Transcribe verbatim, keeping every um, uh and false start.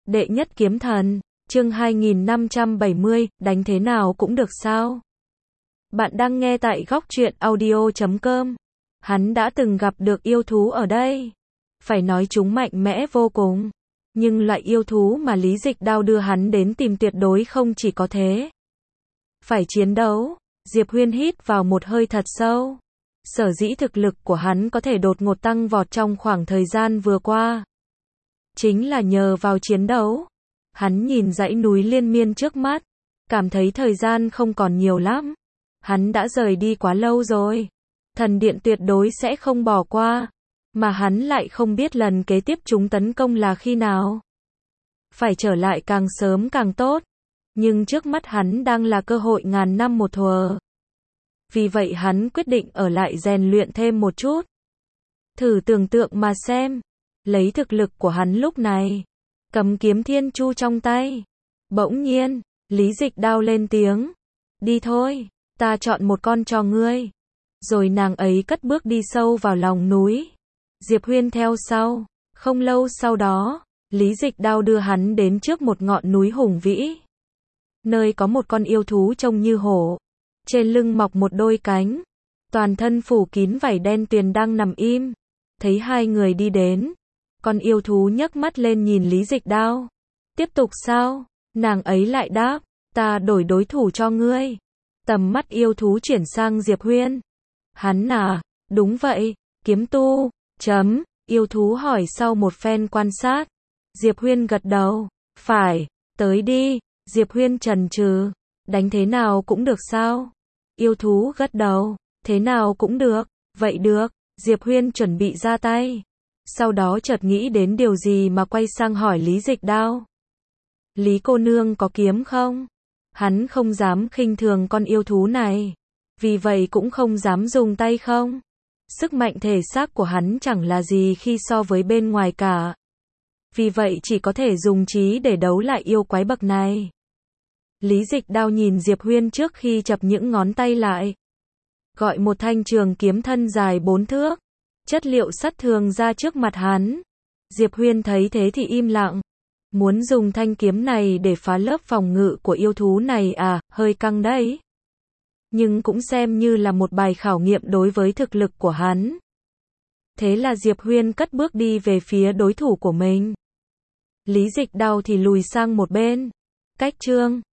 Đệ nhất kiếm thần, chương hai nghìn năm trăm bảy mươi, đánh thế nào cũng được sao? Bạn đang nghe tại góc truyện audio chấm com. Hắn đã từng gặp được yêu thú ở đây. Phải nói chúng mạnh mẽ vô cùng. Nhưng loại yêu thú mà Lý Dịch Đao đưa hắn đến tìm tuyệt đối không chỉ có thế. Phải chiến đấu. Diệp Huyên hít vào một hơi thật sâu. Sở dĩ thực lực của hắn có thể đột ngột tăng vọt trong khoảng thời gian vừa qua. Chính là nhờ vào chiến đấu. Hắn nhìn dãy núi liên miên trước mắt. Cảm thấy thời gian không còn nhiều lắm. Hắn đã rời đi quá lâu rồi. Thần điện tuyệt đối sẽ không bỏ qua. Mà hắn lại không biết lần kế tiếp chúng tấn công là khi nào. Phải trở lại càng sớm càng tốt. Nhưng trước mắt hắn đang là cơ hội ngàn năm một thuở. Vì vậy hắn quyết định ở lại rèn luyện thêm một chút. Thử tưởng tượng mà xem. Lấy thực lực của hắn lúc này. Cầm kiếm thiên chu trong tay. Bỗng nhiên, Lý Dịch Đao lên tiếng. Đi thôi, ta chọn một con cho ngươi. Rồi nàng ấy cất bước đi sâu vào lòng núi. Diệp Huyên theo sau. Không lâu sau đó, Lý Dịch Đao đưa hắn đến trước một ngọn núi hùng vĩ. Nơi có một con yêu thú trông như hổ. Trên lưng mọc một đôi cánh. Toàn thân phủ kín vảy đen tuyền đang nằm im. Thấy hai người đi đến. Con yêu thú nhấc mắt lên nhìn Lý Dịch Đao. Tiếp tục sao? Nàng ấy lại đáp. Ta đổi đối thủ cho ngươi. Tầm mắt yêu thú chuyển sang Diệp Huyên. Hắn à? Đúng vậy. Kiếm tu. Chấm. Yêu thú hỏi sau một phen quan sát. Diệp Huyên gật đầu. Phải. Tới đi. Diệp Huyên chần chừ. Đánh thế nào cũng được sao? Yêu thú gật đầu. Thế nào cũng được. Vậy được. Diệp Huyên chuẩn bị ra tay. Sau đó chợt nghĩ đến điều gì mà quay sang hỏi Lý Dịch Đao. Lý cô nương có kiếm không? Hắn không dám khinh thường con yêu thú này. Vì vậy cũng không dám dùng tay không. Sức mạnh thể xác của hắn chẳng là gì khi so với bên ngoài cả. Vì vậy chỉ có thể dùng trí để đấu lại yêu quái bậc này. Lý Dịch Đao nhìn Diệp Huyên trước khi chập những ngón tay lại. Gọi một thanh trường kiếm thân dài bốn thước. Chất liệu sắt thường ra trước mặt hắn. Diệp Huyên thấy thế thì im lặng. Muốn dùng thanh kiếm này để phá lớp phòng ngự của yêu thú này à, hơi căng đấy. Nhưng cũng xem như là một bài khảo nghiệm đối với thực lực của hắn. Thế là Diệp Huyên cất bước đi về phía đối thủ của mình. Lý Dịch Đao thì lùi sang một bên. Cách chương